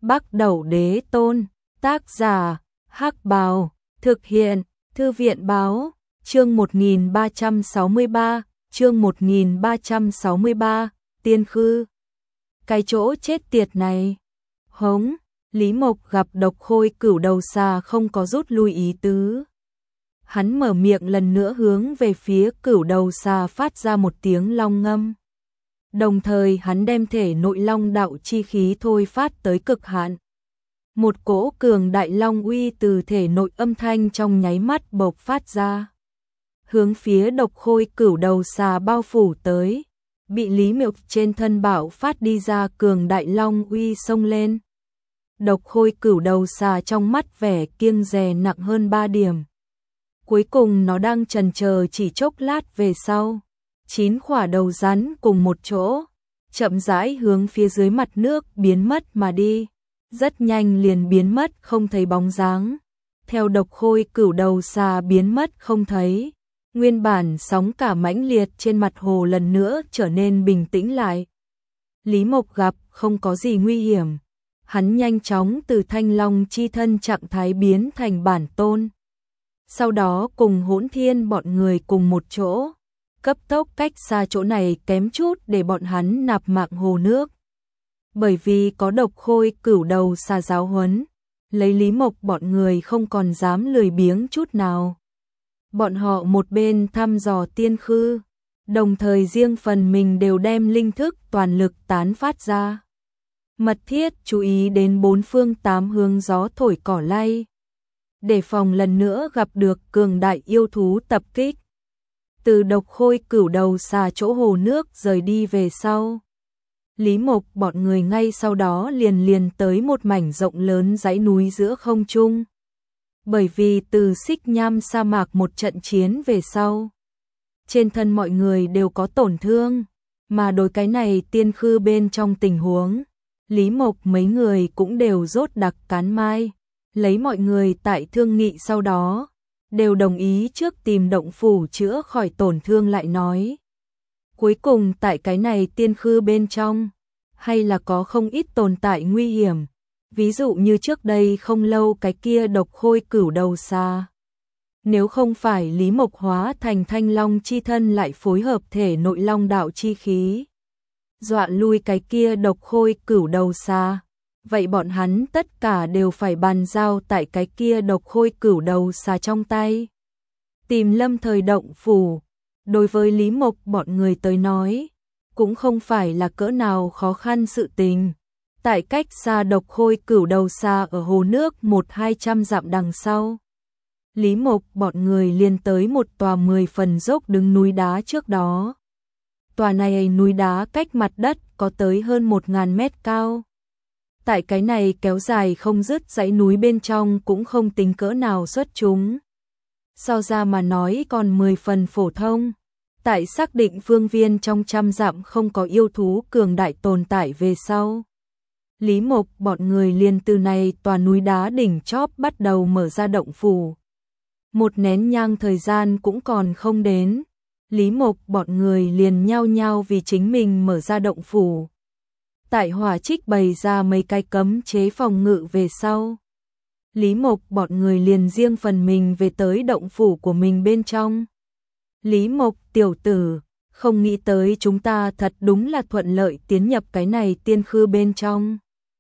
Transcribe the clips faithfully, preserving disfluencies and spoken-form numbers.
Bắc Đẩu Đế Tôn, tác giả, Hắc Bào, thực hiện, Thư viện Báo, chương một nghìn ba trăm sáu mươi ba, chương một nghìn ba trăm sáu mươi ba, Tiên Khư. Cái chỗ chết tiệt này. Hống, Lý Mộc gặp Độc Khôi Cửu đầu xà không có rút lui ý tứ. Hắn mở miệng lần nữa hướng về phía Cửu đầu xà phát ra một tiếng long ngâm. Đồng thời hắn đem thể nội long đạo chi khí thôi phát tới cực hạn. Một cỗ cường đại long uy từ thể nội âm thanh trong nháy mắt bộc phát ra. Hướng phía Độc Khôi Cửu đầu xà bao phủ tới, bị Lý Mộc trên thân bạo phát đi ra cường đại long uy xông lên. Độc Khôi Cửu đầu xà trong mắt vẻ kiêng dè nặng hơn ba điểm. Cuối cùng nó đang chần chờ chỉ chốc lát về sau. Chín khỏa đầu rắn cùng một chỗ, chậm rãi hướng phía dưới mặt nước biến mất mà đi. Rất nhanh liền biến mất không thấy bóng dáng. Theo Độc Khôi Cửu đầu xà biến mất không thấy, nguyên bản sóng cả mãnh liệt trên mặt hồ lần nữa trở nên bình tĩnh lại. Lý Mộc gặp không có gì nguy hiểm. Hắn nhanh chóng từ thanh long chi thân trạng thái biến thành bản tôn. Sau đó cùng Hỗn Thiên bọn người cùng một chỗ, cấp tốc cách xa chỗ này kém chút để bọn hắn nạp mạng hồ nước. Bởi vì có Độc Khôi Cửu đầu xà giáo huấn, lấy Lý Mộc bọn người không còn dám lười biếng chút nào. Bọn họ một bên thăm dò tiên khư, đồng thời riêng phần mình đều đem linh thức toàn lực tán phát ra. Mật thiết chú ý đến bốn phương tám hướng gió thổi cỏ lay, để phòng lần nữa gặp được cường đại yêu thú tập kích. Từ Độc Khôi Cửu đầu xà chỗ hồ nước rời đi về sau, Lý Mộc bọn người ngay sau đó liền liền tới một mảnh rộng lớn dãy núi giữa không trung. Bởi vì từ Xích Nham sa mạc một trận chiến về sau, trên thân mọi người đều có tổn thương, mà đối cái này tiên khư bên trong tình huống, Lý Mộc mấy người cũng đều rốt đặc cán mai, lấy mọi người tại thương nghị sau đó, đều đồng ý trước tìm động phủ chữa khỏi tổn thương lại nói. Cuối cùng tại cái này tiên khư bên trong, hay là có không ít tồn tại nguy hiểm, ví dụ như trước đây không lâu cái kia Độc Khôi Cửu đầu xà. Nếu không phải Lý Mộc hóa thành thanh long chi thân lại phối hợp thể nội long đạo chi khí, dọa lui cái kia Độc Khôi Cửu đầu xà, vậy bọn hắn tất cả đều phải bàn giao tại cái kia Độc Khôi Cửu đầu xà trong tay. Tìm lâm thời động phủ, đối với Lý Mộc bọn người tới nói, cũng không phải là cỡ nào khó khăn sự tình. Tại cách xa Độc Khôi Cửu đầu xà ở hồ nước một hai trăm dặm đằng sau, Lý Mộc bọn người liền tới một tòa mười phần dốc đứng núi đá trước đó. Tòa này núi đá cách mặt đất có tới hơn một ngàn mét cao. Tại cái này kéo dài không dứt dãy núi bên trong cũng không tính cỡ nào xuất chúng. So ra mà nói còn mười phần phổ thông. Tại xác định phương viên trong trăm dặm không có yêu thú cường đại tồn tại về sau, Lý Mộc bọn người liền từ này tòa núi đá đỉnh chóp bắt đầu mở ra động phủ. Một nén nhang thời gian cũng còn không đến, Lý Mộc bọn người liền nhao nhao vì chính mình mở ra động phủ. Tại Hỏa Trích bày ra mấy cái cấm chế phòng ngự về sau, Lý Mộc bọn người liền riêng phần mình về tới động phủ của mình bên trong. Lý Mộc tiểu tử, không nghĩ tới chúng ta thật đúng là thuận lợi tiến nhập cái này tiên khư bên trong.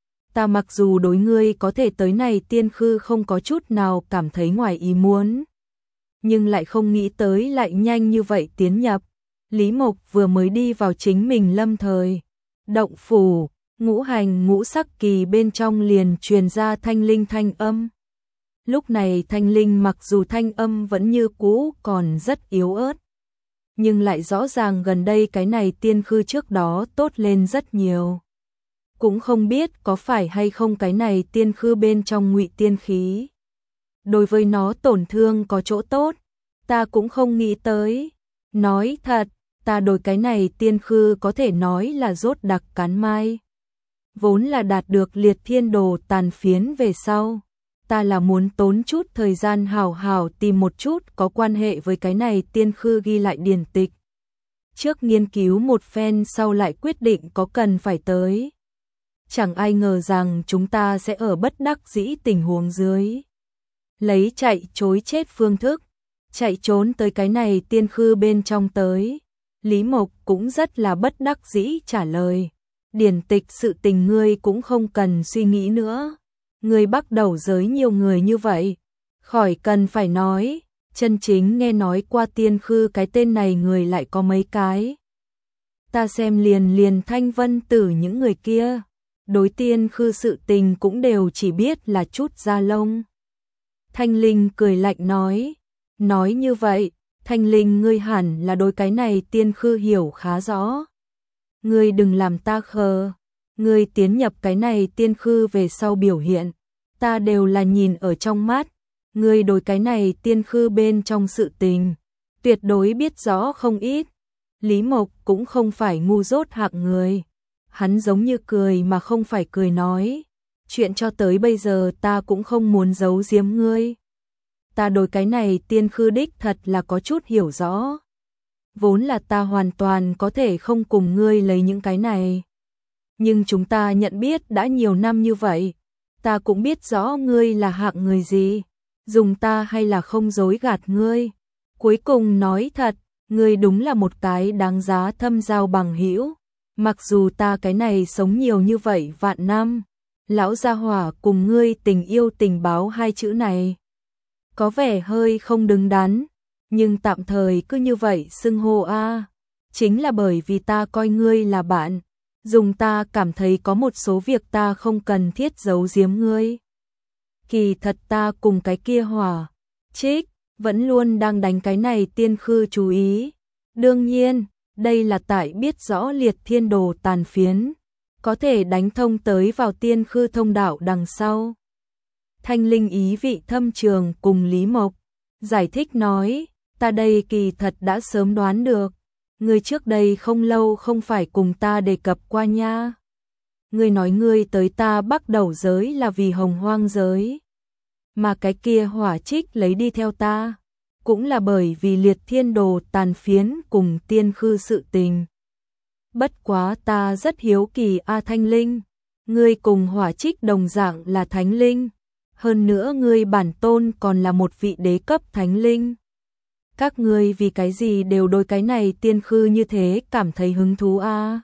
Ta mặc dù đối ngươi có thể tới này tiên khư không có chút nào cảm thấy ngoài ý muốn, nhưng lại không nghĩ tới lại nhanh như vậy tiến nhập. Lý Mộc vừa mới đi vào chính mình lâm thời động phủ, ngũ hành ngũ sắc kỳ bên trong liền truyền ra thanh linh thanh âm. Lúc này thanh linh mặc dù thanh âm vẫn như cũ còn rất yếu ớt, nhưng lại rõ ràng gần đây cái này tiên khư trước đó tốt lên rất nhiều. Cũng không biết có phải hay không cái này tiên khư bên trong ngụy tiên khí, đối với nó tổn thương có chỗ tốt, ta cũng không nghĩ tới. Nói thật, ta đối cái này tiên khư có thể nói là rốt đặc cán mai. Vốn là đạt được liệt thiên đồ tàn phiến về sau, ta là muốn tốn chút thời gian hào hào tìm một chút có quan hệ với cái này tiên khư ghi lại điển tịch. Trước nghiên cứu một phen sau lại quyết định có cần phải tới. chẳng ai ngờ rằng chúng ta sẽ ở bất đắc dĩ tình huống dưới. Lấy chạy chối chết phương thức, chạy trốn tới cái này tiên khư bên trong tới. Lý Mộc cũng rất là bất đắc dĩ trả lời. Điển tịch sự tình ngươi cũng không cần suy nghĩ nữa. Ngươi bắt đầu giới nhiều người như vậy. Khỏi cần phải nói, chân chính nghe nói qua tiên khư cái tên này người lại có mấy cái. Ta xem liền liền Thanh Vân Tử những người kia. Đối tiên khư sự tình cũng đều chỉ biết là chút da lông. Thanh Linh cười lạnh nói. Nói như vậy, Thanh Linh ngươi hẳn là đối cái này tiên khư hiểu khá rõ. Ngươi đừng làm ta khờ. Ngươi tiến nhập cái này tiên khư về sau biểu hiện. Ta đều là nhìn ở trong mắt. Ngươi đối cái này tiên khư bên trong sự tình. Tuyệt đối biết rõ không ít. Lý Mộc cũng không phải ngu dốt hạng người. Hắn giống như cười mà không phải cười nói. Chuyện cho tới bây giờ ta cũng không muốn giấu giếm ngươi. Ta đối cái này tiên khư đích thật là có chút hiểu rõ. Vốn là ta hoàn toàn có thể không cùng ngươi lấy những cái này. Nhưng chúng ta nhận biết đã nhiều năm như vậy. Ta cũng biết rõ ngươi là hạng người gì. Dùng ta hay là không dối gạt ngươi. Cuối cùng nói thật, ngươi đúng là một cái đáng giá thâm giao bằng hữu. Mặc dù ta cái này sống nhiều như vậy vạn năm. Lão gia hỏa cùng ngươi tình yêu tình báo hai chữ này. Có vẻ hơi không đứng đắn. Nhưng tạm thời cứ như vậy xưng hô a. Chính là bởi vì ta coi ngươi là bạn. Dùng ta cảm thấy có một số việc ta không cần thiết giấu giếm ngươi. Kỳ thật ta cùng cái kia hỏa Trích vẫn luôn đang đánh cái này tiên khư chú ý. Đương nhiên, đây là tại biết rõ liệt thiên đồ tàn phiến. Có thể đánh thông tới vào tiên khư thông đạo đằng sau. Thanh Linh ý vị thâm trường cùng Lý Mộc. Giải thích nói, ta đây kỳ thật đã sớm đoán được. Ngươi trước đây không lâu không phải cùng ta đề cập qua nha. Ngươi nói ngươi tới ta bắt đầu giới là vì hồng hoang giới. Mà cái kia hỏa Trích lấy đi theo ta. Cũng là bởi vì liệt thiên đồ tàn phiến cùng tiên khư sự tình. Bất quá ta rất hiếu kỳ A Thanh Linh. Ngươi cùng hỏa Trích đồng dạng là thánh linh. Hơn nữa ngươi bản tôn còn là một vị đế cấp thánh linh. Các ngươi vì cái gì đều đối cái này tiên khư như thế cảm thấy hứng thú a?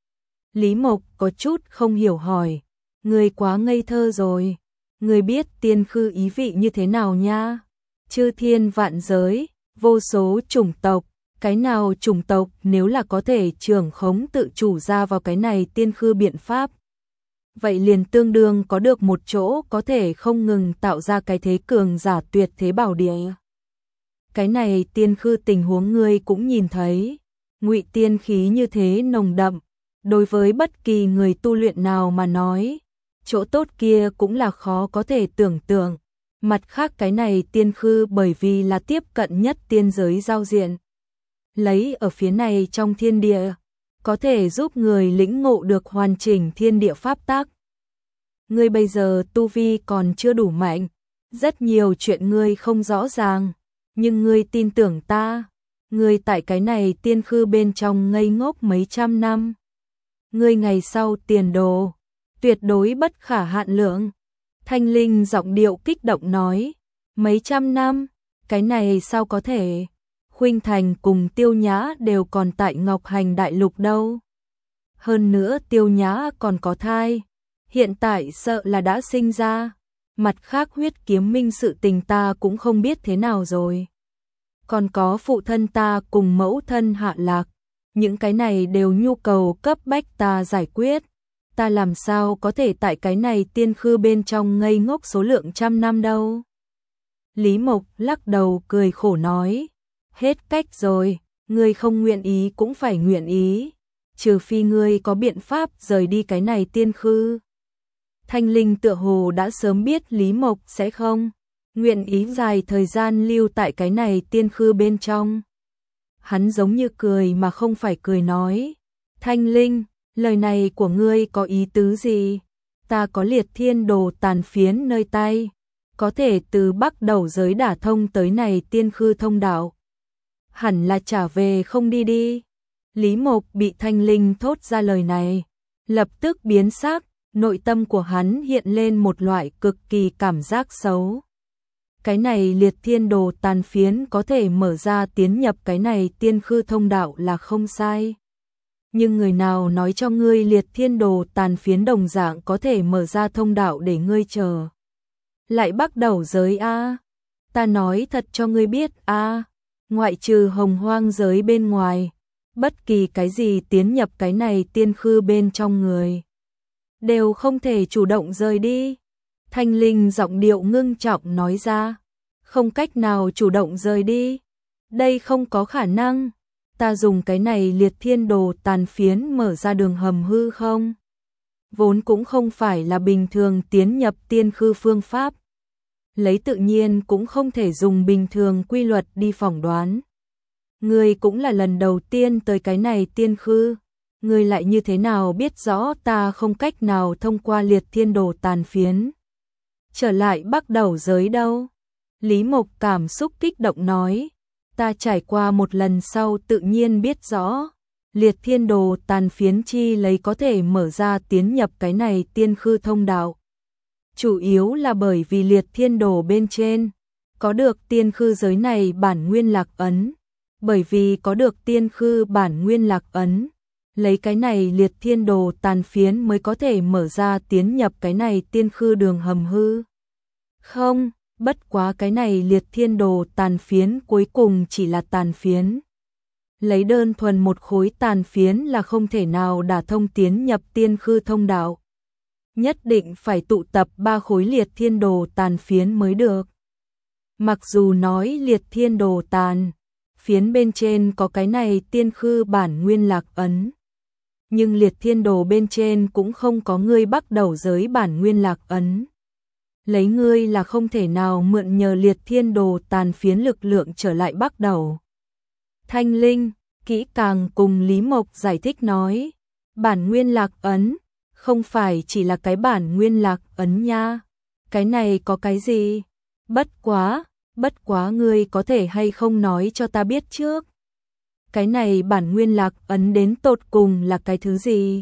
Lý Mộc có chút không hiểu hỏi. Ngươi quá ngây thơ rồi. Ngươi biết tiên khư ý vị như thế nào nha? Chư thiên vạn giới, vô số chủng tộc. Cái nào chủng tộc nếu là có thể trưởng khống tự chủ ra vào cái này tiên khư biện pháp. Vậy liền tương đương có được một chỗ có thể không ngừng tạo ra cái thế cường giả tuyệt thế bảo địa. Cái này tiên khư tình huống ngươi cũng nhìn thấy. Ngụy tiên khí như thế nồng đậm. Đối với bất kỳ người tu luyện nào mà nói. Chỗ tốt kia cũng là khó có thể tưởng tượng. Mặt khác cái này tiên khư bởi vì là tiếp cận nhất tiên giới giao diện. Lấy ở phía này trong thiên địa. Có thể giúp người lĩnh ngộ được hoàn chỉnh thiên địa pháp tắc. Ngươi bây giờ tu vi còn chưa đủ mạnh. Rất nhiều chuyện ngươi không rõ ràng. Nhưng ngươi tin tưởng ta. Ngươi tại cái này tiên khư bên trong ngây ngốc mấy trăm năm. Ngươi ngày sau tiền đồ. Tuyệt đối bất khả hạn lượng. Thanh Linh giọng điệu kích động nói. Mấy trăm năm. Cái này sao có thể. Khuynh Thành cùng Tiêu Nhã đều còn tại Ngọc Hành Đại Lục đâu. Hơn nữa Tiêu Nhã còn có thai. Hiện tại sợ là đã sinh ra. Mặt khác huyết kiếm minh sự tình ta cũng không biết thế nào rồi. Còn có phụ thân ta cùng mẫu thân Hạ Lạc. Những cái này đều nhu cầu cấp bách ta giải quyết. Ta làm sao có thể tại cái này tiên khư bên trong ngây ngốc số lượng trăm năm đâu. Lý Mộc lắc đầu cười khổ nói. Hết cách rồi, ngươi không nguyện ý cũng phải nguyện ý. Trừ phi ngươi có biện pháp rời đi cái này tiên khư. Thanh Linh tựa hồ đã sớm biết Lý Mộc sẽ không nguyện ý dài thời gian lưu tại cái này tiên khư bên trong. Hắn giống như cười mà không phải cười nói. Thanh Linh, lời này của ngươi có ý tứ gì? Ta có liệt thiên đồ tàn phiến nơi tay. Có thể từ Bắc đầu giới đả thông tới này tiên khư thông đạo. Hẳn là trả về không đi đi. Lý Mộc bị Thanh Linh thốt ra lời này. Lập tức biến sắc. nội tâm của hắn hiện lên một loại cực kỳ cảm giác xấu. Cái này liệt thiên đồ tàn phiến có thể mở ra tiến nhập cái này tiên khư thông đạo là không sai. Nhưng người nào nói cho ngươi liệt thiên đồ tàn phiến đồng dạng có thể mở ra thông đạo để ngươi chờ lại bắt đầu giới a? Ta nói thật cho ngươi biết a, ngoại trừ hồng hoang giới bên ngoài, bất kỳ cái gì tiến nhập cái này tiên khư bên trong người đều không thể chủ động rời đi. Thanh Linh giọng điệu ngưng trọng nói ra, không cách nào chủ động rời đi, đây không có khả năng. Ta dùng cái này liệt thiên đồ tàn phiến mở ra đường hầm hư không? Vốn cũng không phải là bình thường tiến nhập tiên khư phương pháp. Lấy tự nhiên cũng không thể dùng bình thường quy luật đi phỏng đoán. Ngươi cũng là lần đầu tiên tới cái này tiên khư. Ngươi lại như thế nào biết rõ ta không cách nào thông qua liệt thiên đồ tàn phiến trở lại bắt đầu giới đâu? Lý Mộc cảm xúc kích động nói, ta trải qua một lần sau tự nhiên biết rõ, liệt thiên đồ tàn phiến chi lấy có thể mở ra tiến nhập cái này tiên khư thông đạo. Chủ yếu là bởi vì liệt thiên đồ bên trên có được tiên khư giới này bản nguyên lạc ấn, bởi vì có được tiên khư bản nguyên lạc ấn, lấy cái này liệt thiên đồ tàn phiến mới có thể mở ra tiến nhập cái này tiên khư đường hầm hư. Không, bất quá cái này liệt thiên đồ tàn phiến cuối cùng chỉ là tàn phiến. Lấy đơn thuần một khối tàn phiến là không thể nào đả thông tiến nhập tiên khư thông đạo. Nhất định phải tụ tập ba khối liệt thiên đồ tàn phiến mới được. Mặc dù nói liệt thiên đồ tàn phiến bên trên có cái này tiên khư bản nguyên lạc ấn, nhưng liệt thiên đồ bên trên cũng không có ngươi bắt đầu giới bản nguyên lạc ấn. Lấy ngươi là không thể nào mượn nhờ liệt thiên đồ tàn phiến lực lượng trở lại bắt đầu. Thanh Linh kỹ càng cùng Lý Mộc giải thích nói, bản nguyên lạc ấn không phải chỉ là cái bản nguyên lạc ấn nha. Cái này có cái gì? Bất quá, bất quá ngươi có thể hay không nói cho ta biết trước. Cái này bản nguyên lạc ấn đến tột cùng là cái thứ gì?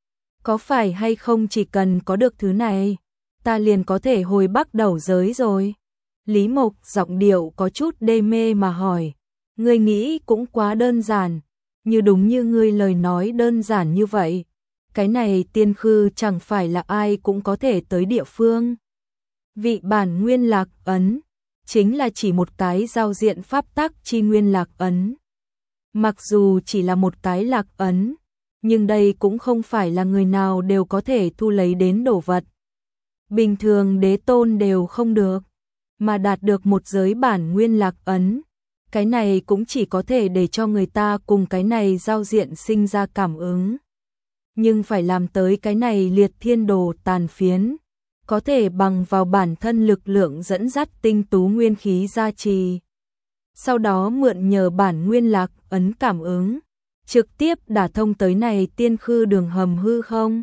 Có phải hay không chỉ cần có được thứ này, ta liền có thể hồi bắt đầu giới rồi? Lý Mộc giọng điệu có chút đê mê mà hỏi, ngươi nghĩ cũng quá đơn giản, như đúng như ngươi lời nói đơn giản như vậy. Cái này tiên khư chẳng phải là ai cũng có thể tới địa phương. Vị bản nguyên lạc ấn chính là chỉ một cái giao diện pháp tắc chi nguyên lạc ấn. Mặc dù chỉ là một cái lạc ấn, nhưng đây cũng không phải là người nào đều có thể thu lấy đến đồ vật. Bình thường đế tôn đều không được, mà đạt được một giới bản nguyên lạc ấn. Cái này cũng chỉ có thể để cho người ta cùng cái này giao diện sinh ra cảm ứng. Nhưng phải làm tới cái này liệt thiên đồ tàn phiến, có thể bằng vào bản thân lực lượng dẫn dắt tinh tú nguyên khí gia trì. Sau đó mượn nhờ bản nguyên lạc ấn cảm ứng, trực tiếp đả thông tới này tiên khư đường hầm hư không.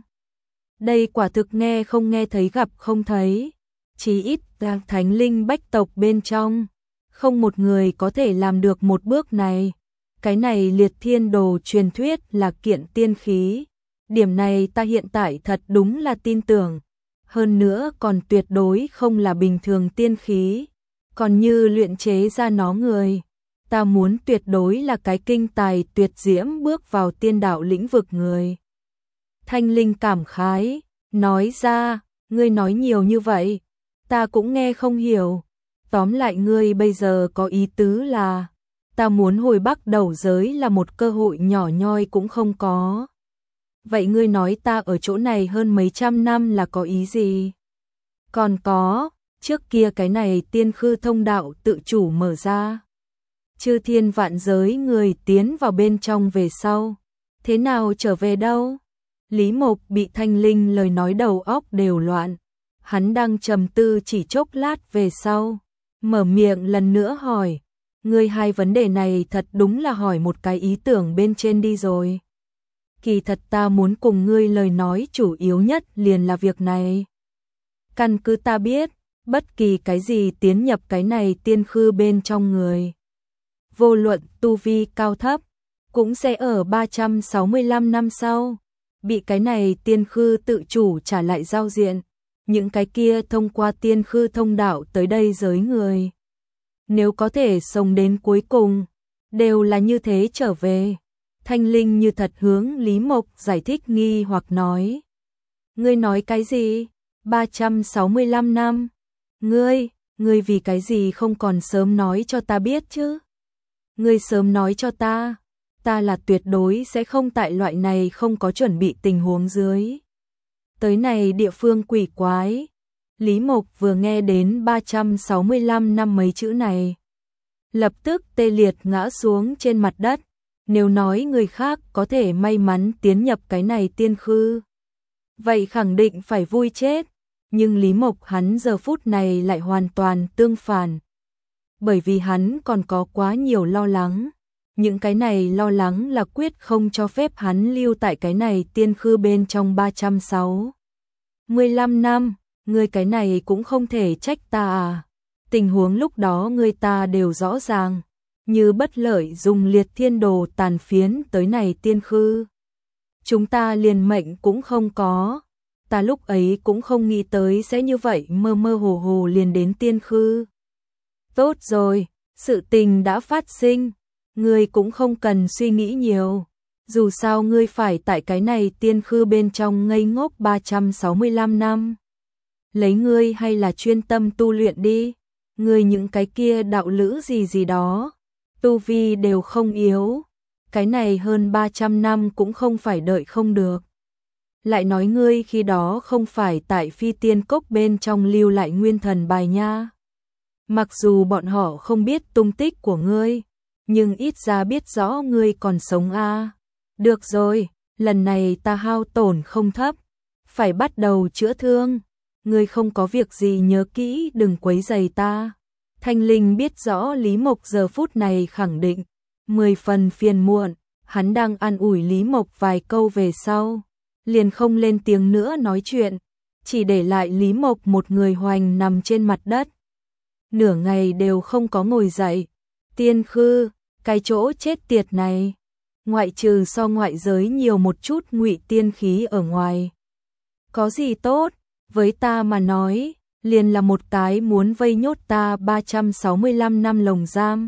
Đây quả thực nghe không nghe thấy gặp không thấy. Chí ít thánh linh bách tộc bên trong, không một người có thể làm được một bước này. Cái này liệt thiên đồ truyền thuyết là kiện tiên khí. Điểm này ta hiện tại thật đúng là tin tưởng. Hơn nữa còn tuyệt đối không là bình thường tiên khí. Còn như luyện chế ra nó người, ta muốn tuyệt đối là cái kinh tài tuyệt diễm bước vào tiên đạo lĩnh vực người. Thanh Linh cảm khái, nói ra, ngươi nói nhiều như vậy, ta cũng nghe không hiểu. Tóm lại ngươi bây giờ có ý tứ là, ta muốn hồi bắt đầu giới là một cơ hội nhỏ nhoi cũng không có. Vậy ngươi nói ta ở chỗ này hơn mấy trăm năm là có ý gì? Còn có, trước kia cái này tiên khư thông đạo tự chủ mở ra. Chư thiên vạn giới người tiến vào bên trong về sau. Thế nào trở về đâu? Lý Mộc bị Thanh Linh lời nói đầu óc đều loạn. Hắn đang trầm tư chỉ chốc lát về sau. Mở miệng lần nữa hỏi. Ngươi hai vấn đề này thật đúng là hỏi một cái ý tưởng bên trên đi rồi. Kỳ thật ta muốn cùng ngươi lời nói chủ yếu nhất liền là việc này. Căn cứ ta biết, bất kỳ cái gì tiến nhập cái này tiên khư bên trong người, vô luận tu vi cao thấp, cũng sẽ ở ba trăm sáu mươi lăm năm sau, bị cái này tiên khư tự chủ trả lại giao diện, những cái kia thông qua tiên khư thông đạo tới đây giới người. Nếu có thể sống đến cuối cùng, đều là như thế trở về. Thanh Linh như thật hướng Lý Mộc giải thích nghi hoặc nói. Ngươi nói cái gì? ba trăm sáu mươi lăm năm. Ngươi, ngươi vì cái gì không còn sớm nói cho ta biết chứ? Ngươi sớm nói cho ta, ta là tuyệt đối sẽ không tại loại này không có chuẩn bị tình huống dưới. Tới này địa phương quỷ quái. Lý Mộc vừa nghe đến ba trăm sáu mươi lăm năm mấy chữ này, lập tức tê liệt ngã xuống trên mặt đất. Nếu nói người khác có thể may mắn tiến nhập cái này tiên khư, vậy khẳng định phải vui chết. Nhưng Lý Mộc hắn giờ phút này lại hoàn toàn tương phản. Bởi vì hắn còn có quá nhiều lo lắng. Những cái này lo lắng là quyết không cho phép hắn lưu tại cái này tiên khư bên trong ba trăm sáu mươi lăm năm. Ngươi cái này cũng không thể trách ta à. Tình huống lúc đó ngươi ta đều rõ ràng. Như bất lợi dùng liệt thiên đồ tàn phiến tới này tiên khư, chúng ta liền mệnh cũng không có. Ta lúc ấy cũng không nghĩ tới sẽ như vậy, mơ mơ hồ hồ liền đến tiên khư. Tốt rồi, sự tình đã phát sinh, ngươi cũng không cần suy nghĩ nhiều. Dù sao ngươi phải tại cái này tiên khư bên trong ngây ngốc ba trăm sáu mươi lăm năm. Lấy ngươi hay là chuyên tâm tu luyện đi. Ngươi những cái kia đạo lữ gì gì đó, tu vi đều không yếu. Cái này hơn ba trăm năm cũng không phải đợi không được. Lại nói ngươi khi đó không phải tại phi tiên cốc bên trong lưu lại nguyên thần bài nha. Mặc dù bọn họ không biết tung tích của ngươi, nhưng ít ra biết rõ ngươi còn sống a. À. Được rồi, lần này ta hao tổn không thấp, phải bắt đầu chữa thương. Ngươi không có việc gì nhớ kỹ đừng quấy rầy ta. Thanh Linh biết rõ Lý Mộc giờ phút này khẳng định mười phần phiền muộn, hắn đang an ủi Lý Mộc vài câu về sau, liền không lên tiếng nữa nói chuyện, chỉ để lại Lý Mộc một người hoành nằm trên mặt đất. Nửa ngày đều không có ngồi dậy. Tiên khư, cái chỗ chết tiệt này, ngoại trừ so ngoại giới nhiều một chút ngụy tiên khí ở ngoài, có gì tốt, với ta mà nói, liền là một cái muốn vây nhốt ta ba trăm sáu mươi lăm năm lồng giam.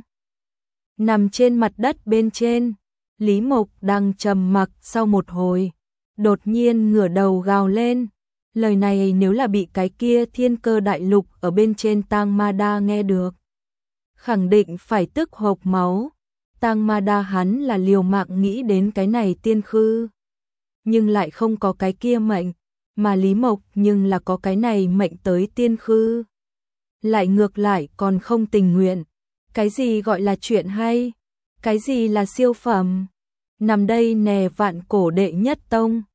Nằm trên mặt đất bên trên, Lý Mộc đang trầm mặc sau một hồi, đột nhiên ngửa đầu gào lên. Lời này nếu là bị cái kia thiên cơ đại lục ở bên trên Tang Ma Đa nghe được, khẳng định phải tức hộc máu. Tang Ma Đa hắn là liều mạng nghĩ đến cái này tiên khư, nhưng lại không có cái kia mệnh, mà Lý Mộc nhưng là có cái này mệnh tới tiên khư. Lại ngược lại còn không tình nguyện. Cái gì gọi là chuyện hay? Cái gì là siêu phẩm? Nằm đây nè vạn cổ đệ nhất tông.